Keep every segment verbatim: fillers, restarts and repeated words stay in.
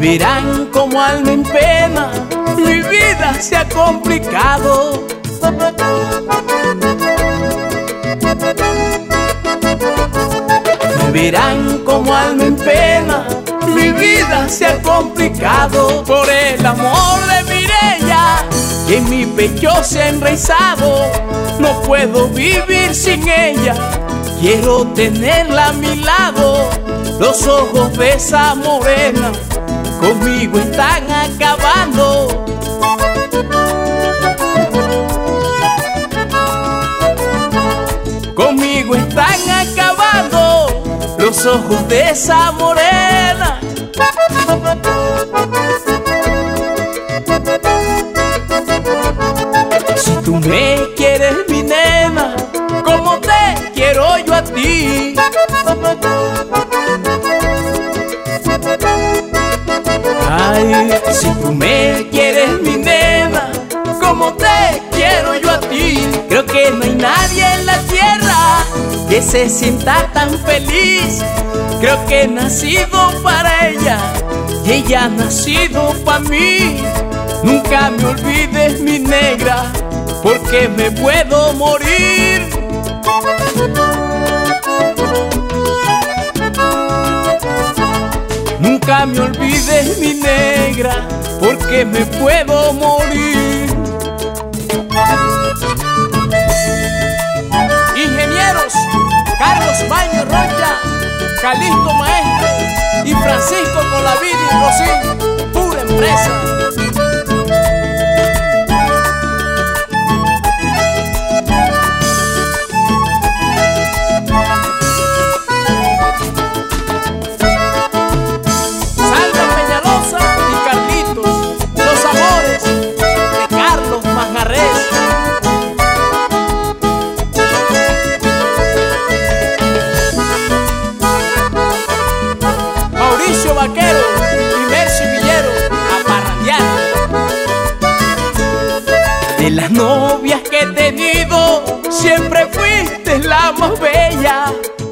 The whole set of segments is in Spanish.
verán como alma en pena, mi vida se ha complicado. Me verán como alma en pena, mi vida se ha complicado. Por el amor de Mireya, que en mi pecho se ha enraizado, no puedo vivir sin ella, quiero tenerla a mi lado. Los ojos de esa morena conmigo están acabando. Conmigo están acabando los ojos de esa morena. Si tú me quieres, mi nena, como te quiero yo a ti. Ay, si tú me quieres, mi nena, como te quiero yo a ti. Creo que no hay nadie en la tierra que se sienta tan feliz. Creo que he nacido para ella y ella ha nacido para mí. Nunca me olvides, mi negra, porque me puedo morir. Nunca me olvides, mi negra, porque me puedo morir. Ingenieros Carlos Baño Rocha, Calixto Maestro y Francisco Colavidi Rosín, pura empresa. Vaquero y Mercy Villero a parrandear. De las novias que he tenido, siempre fuiste la más bella.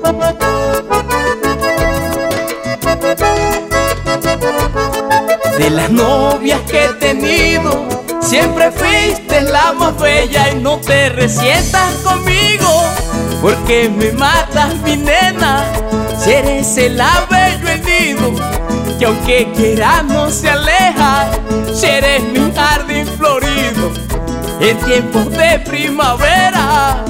De las novias que he tenido, siempre fuiste la más bella. Y no te resientas conmigo, porque me matas, mi nena. Si eres el ave yo he nido, que aunque quiera no se aleja. Si eres mi jardín florido en tiempos de primavera.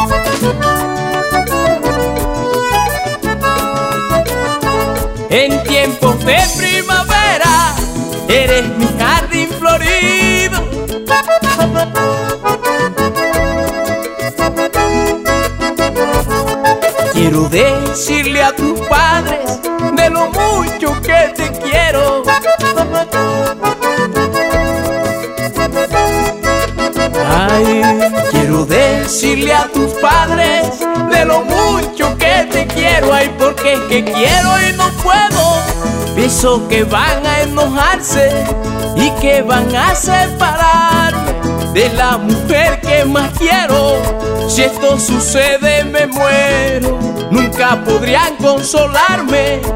En tiempos de primavera eres mi jardín florido. Quiero decirle a tus padres de lo mucho que te quiero. Ay, quiero decirle a tus padres de lo mucho que te quiero. Ay, porque es que quiero y no puedo. Pienso que van a enojarse y que van a separarme de la mujer que más quiero. Si esto sucede me muero, nunca podrían consolarme